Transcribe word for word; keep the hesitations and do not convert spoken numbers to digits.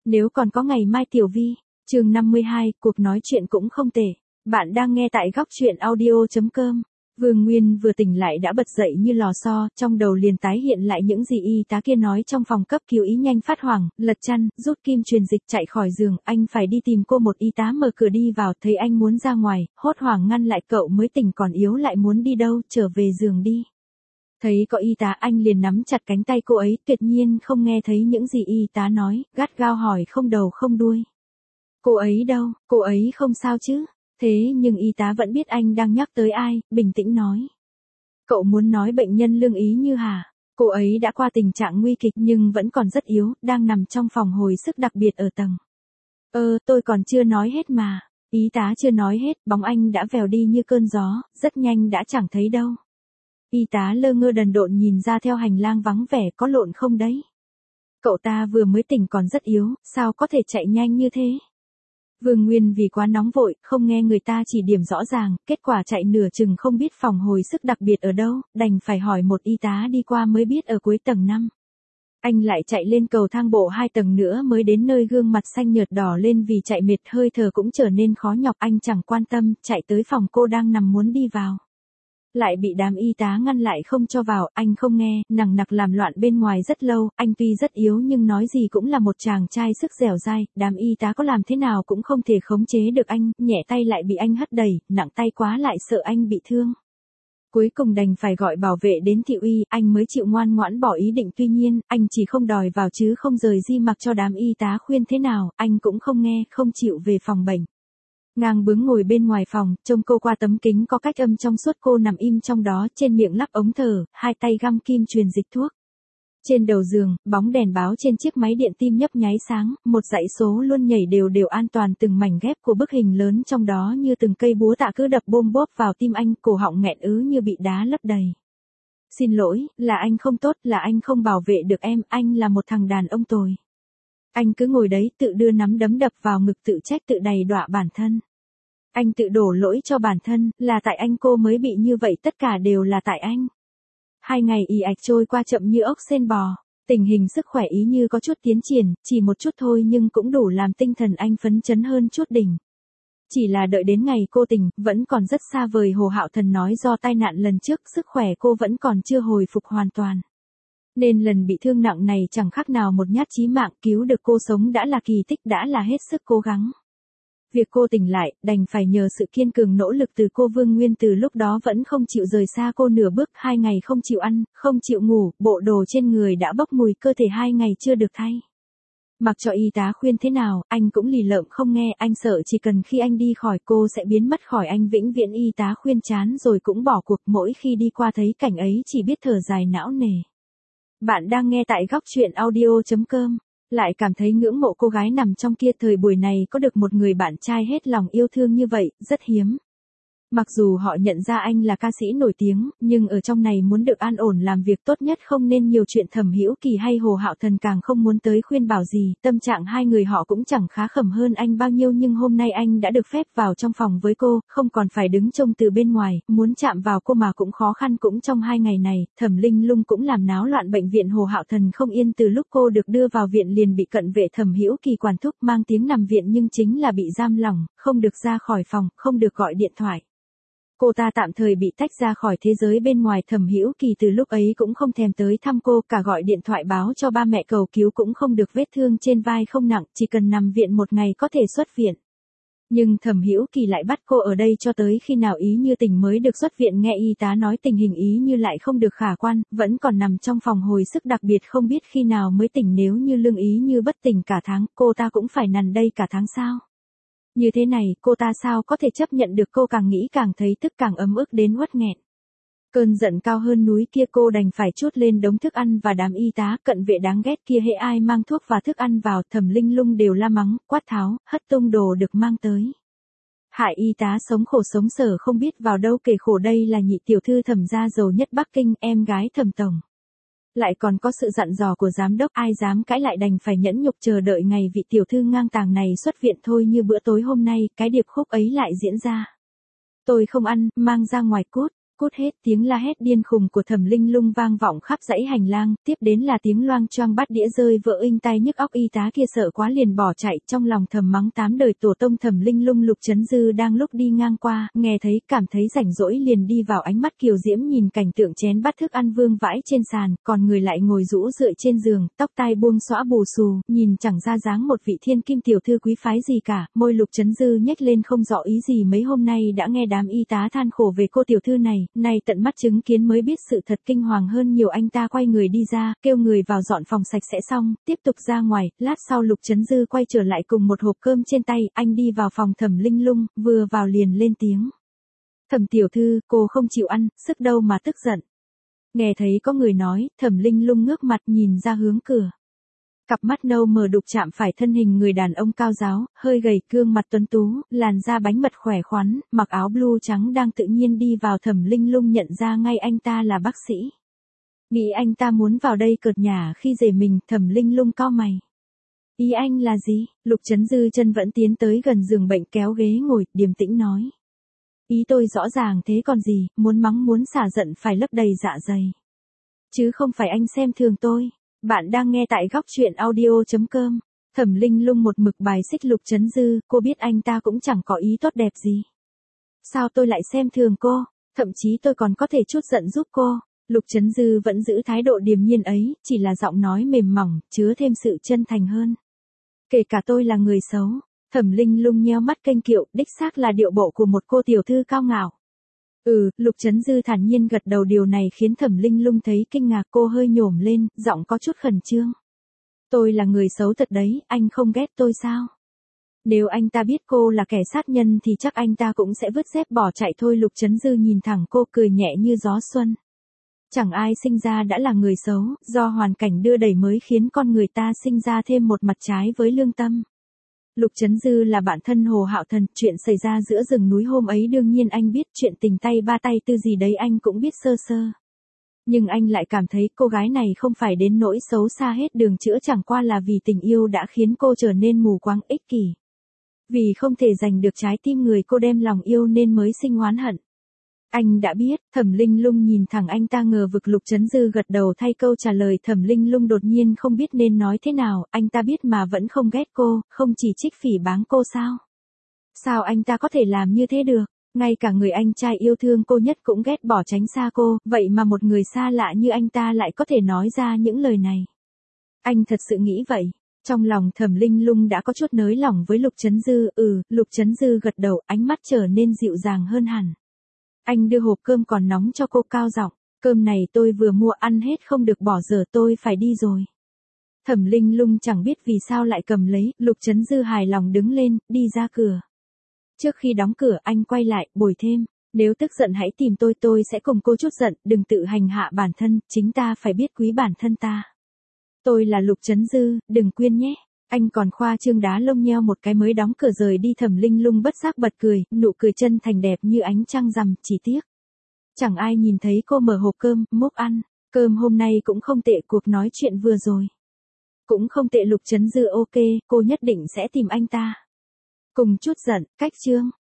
Nếu còn có ngày mai Tiểu Vi, chương năm mươi hai, cuộc nói chuyện cũng không tệ. Bạn đang nghe tại góc truyện audio chấm com. Vương Nguyên vừa tỉnh lại đã bật dậy như lò xo, trong đầu liền tái hiện lại những gì y tá kia nói trong phòng cấp cứu. Ý nhanh phát hoảng, lật chăn, rút kim truyền dịch chạy khỏi giường. Anh phải đi tìm cô. Một y tá mở cửa đi vào, thấy anh muốn ra ngoài, hốt hoảng ngăn lại. Cậu mới tỉnh còn yếu lại muốn đi đâu, trở về giường đi. Thấy có y tá anh liền nắm chặt cánh tay cô ấy, tuyệt nhiên không nghe thấy những gì y tá nói, gắt gao hỏi không đầu không đuôi. Cô ấy đâu, cô ấy không sao chứ? Thế nhưng y tá vẫn biết anh đang nhắc tới ai, bình tĩnh nói. Cậu muốn nói bệnh nhân Lương Ý Như hả? Cô ấy đã qua tình trạng nguy kịch nhưng vẫn còn rất yếu, đang nằm trong phòng hồi sức đặc biệt ở tầng. Ơ, tôi còn chưa nói hết mà. Y tá chưa nói hết, bóng anh đã vèo đi như cơn gió, rất nhanh đã chẳng thấy đâu. Y tá lơ ngơ đần độn nhìn ra theo hành lang vắng vẻ, có lộn không đấy? Cậu ta vừa mới tỉnh còn rất yếu, sao có thể chạy nhanh như thế? Vương Nguyên vì quá nóng vội, không nghe người ta chỉ điểm rõ ràng, kết quả chạy nửa chừng không biết phòng hồi sức đặc biệt ở đâu, đành phải hỏi một y tá đi qua mới biết ở cuối tầng năm. Anh lại chạy lên cầu thang bộ hai tầng nữa mới đến nơi, gương mặt xanh nhợt đỏ lên vì chạy mệt, hơi thở cũng trở nên khó nhọc. Anh chẳng quan tâm, chạy tới phòng cô đang nằm muốn đi vào. Lại bị đám y tá ngăn lại không cho vào, anh không nghe, nằng nặc làm loạn bên ngoài rất lâu. Anh tuy rất yếu nhưng nói gì cũng là một chàng trai sức dẻo dai, đám y tá có làm thế nào cũng không thể khống chế được anh, nhẹ tay lại bị anh hất đẩy, nặng tay quá lại sợ anh bị thương. Cuối cùng đành phải gọi bảo vệ đến thị uy, anh mới chịu ngoan ngoãn bỏ ý định. Tuy nhiên, anh chỉ không đòi vào chứ không rời di, mặc cho đám y tá khuyên thế nào, anh cũng không nghe, không chịu về phòng bệnh. Ngang bướng ngồi bên ngoài phòng, trông cô qua tấm kính có cách âm trong suốt. Cô nằm im trong đó, trên miệng lắp ống thở, hai tay găm kim truyền dịch thuốc. Trên đầu giường, bóng đèn báo trên chiếc máy điện tim nhấp nháy sáng, một dãy số luôn nhảy đều đều an toàn. Từng mảnh ghép của bức hình lớn trong đó như từng cây búa tạ cứ đập bôm bốp vào tim anh, cổ họng nghẹn ứ như bị đá lấp đầy. Xin lỗi, là anh không tốt, là anh không bảo vệ được em, anh là một thằng đàn ông tồi. Anh cứ ngồi đấy, tự đưa nắm đấm đập vào ngực, tự trách tự đầy đọa bản thân. Anh tự đổ lỗi cho bản thân, là tại anh cô mới bị như vậy, tất cả đều là tại anh. Hai ngày ì ạch trôi qua chậm như ốc sên bò, tình hình sức khỏe Ý Như có chút tiến triển, chỉ một chút thôi nhưng cũng đủ làm tinh thần anh phấn chấn hơn chút đỉnh. Chỉ là đợi đến ngày cô tỉnh, vẫn còn rất xa vời. Hồ Hạo Thần nói do tai nạn lần trước, sức khỏe cô vẫn còn chưa hồi phục hoàn toàn. Nên lần bị thương nặng này chẳng khác nào một nhát chí mạng, cứu được cô sống đã là kỳ tích, đã là hết sức cố gắng. Việc cô tỉnh lại, đành phải nhờ sự kiên cường nỗ lực từ cô. Vương Nguyên từ lúc đó vẫn không chịu rời xa cô nửa bước, hai ngày không chịu ăn, không chịu ngủ, bộ đồ trên người đã bốc mùi, cơ thể hai ngày chưa được thay. Mặc cho y tá khuyên thế nào, anh cũng lì lợm không nghe, anh sợ chỉ cần khi anh đi khỏi cô sẽ biến mất khỏi anh vĩnh viễn. Y tá khuyên chán rồi cũng bỏ cuộc, mỗi khi đi qua thấy cảnh ấy chỉ biết thở dài não nề. Bạn đang nghe tại góc truyện audio chấm com. Lại cảm thấy ngưỡng mộ cô gái nằm trong kia. Thời buổi này có được một người bạn trai hết lòng yêu thương như vậy, rất hiếm. Mặc dù họ nhận ra anh là ca sĩ nổi tiếng, nhưng ở trong này muốn được an ổn làm việc tốt nhất không nên nhiều chuyện. Thẩm Hữu Kỳ hay Hồ Hạo Thần càng không muốn tới khuyên bảo gì, tâm trạng hai người họ cũng chẳng khá khẩm hơn anh bao nhiêu. Nhưng hôm nay anh đã được phép vào trong phòng với cô, không còn phải đứng trông từ bên ngoài, muốn chạm vào cô mà cũng khó khăn. Cũng trong hai ngày này, Thẩm Linh Lung cũng làm náo loạn bệnh viện. Hồ Hạo Thần không yên, từ lúc cô được đưa vào viện liền bị cận vệ Thẩm Hữu Kỳ quản thúc, mang tiếng nằm viện nhưng chính là bị giam lỏng, không được ra khỏi phòng, không được gọi điện thoại. Cô ta tạm thời bị tách ra khỏi thế giới bên ngoài. Thẩm Hữu Kỳ từ lúc ấy cũng không thèm tới thăm cô, cả gọi điện thoại báo cho ba mẹ cầu cứu cũng không được. Vết thương trên vai không nặng, chỉ cần nằm viện một ngày có thể xuất viện. Nhưng Thẩm Hữu Kỳ lại bắt cô ở đây cho tới khi nào Ý Như tỉnh mới được xuất viện. Nghe y tá nói tình hình Ý Như lại không được khả quan, vẫn còn nằm trong phòng hồi sức đặc biệt, không biết khi nào mới tỉnh. Nếu như Lương Ý Như bất tỉnh cả tháng, cô ta cũng phải nằm đây cả tháng sao? Như thế này, cô ta sao có thể chấp nhận được? Cô càng nghĩ càng thấy tức, càng ấm ức đến uất nghẹn. Cơn giận cao hơn núi kia, cô đành phải trút lên đống thức ăn và đám y tá cận vệ đáng ghét kia. Hễ ai mang thuốc và thức ăn vào, Thẩm Linh Lung đều la mắng, quát tháo, hất tung đồ được mang tới. Hại y tá sống khổ sống sở không biết vào đâu kể khổ. Đây là nhị tiểu thư Thẩm gia giàu nhất Bắc Kinh, em gái Thẩm tổng. Lại còn có sự dặn dò của giám đốc, ai dám cãi lại đành phải nhẫn nhục chờ đợi ngày vị tiểu thư ngang tàng này xuất viện. Thôi như bữa tối hôm nay, cái điệp khúc ấy lại diễn ra. Tôi không ăn, mang ra ngoài cút. Cút hết, tiếng la hét điên khùng của Thẩm Linh Lung vang vọng khắp dãy hành lang, tiếp đến là tiếng loang choang bát đĩa rơi vỡ inh tai nhức óc, y tá kia sợ quá liền bỏ chạy, trong lòng thầm mắng tám đời tổ tông Thẩm Linh Lung. Lục Chấn Dư đang lúc đi ngang qua, nghe thấy, cảm thấy rảnh rỗi liền đi vào, ánh mắt kiều diễm nhìn cảnh tượng chén bát thức ăn vương vãi trên sàn, còn người lại ngồi rũ rượi trên giường, tóc tai buông xõa bù xù, nhìn chẳng ra dáng một vị thiên kim tiểu thư quý phái gì cả. Môi Lục Chấn Dư nhếch lên không rõ ý gì, mấy hôm nay đã nghe đám y tá than khổ về cô tiểu thư này, nay tận mắt chứng kiến mới biết sự thật kinh hoàng hơn nhiều. Anh ta quay người đi ra, kêu người vào dọn phòng sạch sẽ xong, tiếp tục ra ngoài. Lát sau Lục Chấn Dư quay trở lại cùng một hộp cơm trên tay, anh đi vào phòng Thẩm Linh Lung, vừa vào liền lên tiếng. Thẩm tiểu thư, cô không chịu ăn, sức đâu mà tức giận. Nghe thấy có người nói, Thẩm Linh Lung ngước mặt nhìn ra hướng cửa. Cặp mắt nâu mờ đục chạm phải thân hình người đàn ông cao ráo, hơi gầy, gương mặt tuấn tú, làn da bánh mật khỏe khoắn, mặc áo blue trắng đang tự nhiên đi vào. Thẩm Linh Lung nhận ra ngay anh ta là bác sĩ. Nghĩ anh ta muốn vào đây cợt nhả khi rể mình, Thẩm Linh Lung cau mày. Ý anh là gì? Lục Chấn Dư chân vẫn tiến tới gần giường bệnh, kéo ghế ngồi, điềm tĩnh nói. Ý tôi rõ ràng thế còn gì, muốn mắng muốn xả giận phải lấp đầy dạ dày. Chứ không phải anh xem thường tôi. Bạn đang nghe tại góc truyện audio chấm com. Thẩm Linh Lung một mực bài xích Lục Chấn Dư, cô biết anh ta cũng chẳng có ý tốt đẹp gì. Sao tôi lại xem thường cô, thậm chí tôi còn có thể chút giận giúp cô. Lục Chấn Dư vẫn giữ thái độ điềm nhiên ấy, chỉ là giọng nói mềm mỏng, chứa thêm sự chân thành hơn. Kể cả tôi là người xấu. Thẩm Linh Lung nheo mắt kênh kiệu, đích xác là điệu bộ của một cô tiểu thư cao ngạo. Ừ, Lục Chấn Dư thản nhiên gật đầu, điều này khiến Thẩm Linh Lung thấy kinh ngạc, cô hơi nhổm lên, giọng có chút khẩn trương. Tôi là người xấu thật đấy, anh không ghét tôi sao? Nếu anh ta biết cô là kẻ sát nhân thì chắc anh ta cũng sẽ vứt dép bỏ chạy thôi. Lục Chấn Dư nhìn thẳng cô, cười nhẹ như gió xuân. Chẳng ai sinh ra đã là người xấu, do hoàn cảnh đưa đẩy mới khiến con người ta sinh ra thêm một mặt trái với lương tâm. Lục Chấn Dư là bạn thân Hồ Hạo Thần, chuyện xảy ra giữa rừng núi hôm ấy đương nhiên anh biết, chuyện tình tay ba tay tư gì đấy anh cũng biết sơ sơ. Nhưng anh lại cảm thấy cô gái này không phải đến nỗi xấu xa hết đường chữa, chẳng qua là vì tình yêu đã khiến cô trở nên mù quáng ích kỷ. Vì không thể giành được trái tim người cô đem lòng yêu nên mới sinh oán hận. Anh đã biết. Thẩm Linh Lung nhìn thẳng anh ta ngờ vực. Lục Chấn Dư gật đầu thay câu trả lời. Thẩm Linh Lung đột nhiên không biết nên nói thế nào, anh ta biết mà vẫn không ghét cô, không chỉ trích phỉ báng cô sao? Sao anh ta có thể làm như thế được? Ngay cả người anh trai yêu thương cô nhất cũng ghét bỏ tránh xa cô, vậy mà một người xa lạ như anh ta lại có thể nói ra những lời này. Anh thật sự nghĩ vậy. Trong lòng Thẩm Linh Lung đã có chút nới lỏng với Lục Chấn Dư. Ừ, Lục Chấn Dư gật đầu, ánh mắt trở nên dịu dàng hơn hẳn. Anh đưa hộp cơm còn nóng cho cô, cao giọng. Cơm này tôi vừa mua, ăn hết không được bỏ dở, tôi phải đi rồi. Thẩm Linh Lung chẳng biết vì sao lại cầm lấy. Lục Chấn Dư hài lòng đứng lên, đi ra cửa. Trước khi đóng cửa anh quay lại, bồi thêm. Nếu tức giận hãy tìm tôi, tôi sẽ cùng cô chút giận, đừng tự hành hạ bản thân, chính ta phải biết quý bản thân ta. Tôi là Lục Chấn Dư, đừng quên nhé. Anh còn khoa trương đá lông nheo một cái mới đóng cửa rời đi. Thẩm Linh Lung bất giác bật cười, nụ cười chân thành đẹp như ánh trăng rằm, chỉ tiếc. Chẳng ai nhìn thấy cô mở hộp cơm, múc ăn. Cơm hôm nay cũng không tệ, cuộc nói chuyện vừa rồi cũng không tệ. Lục Chấn Dư ok, cô nhất định sẽ tìm anh ta. Cùng chút giận, cách chương.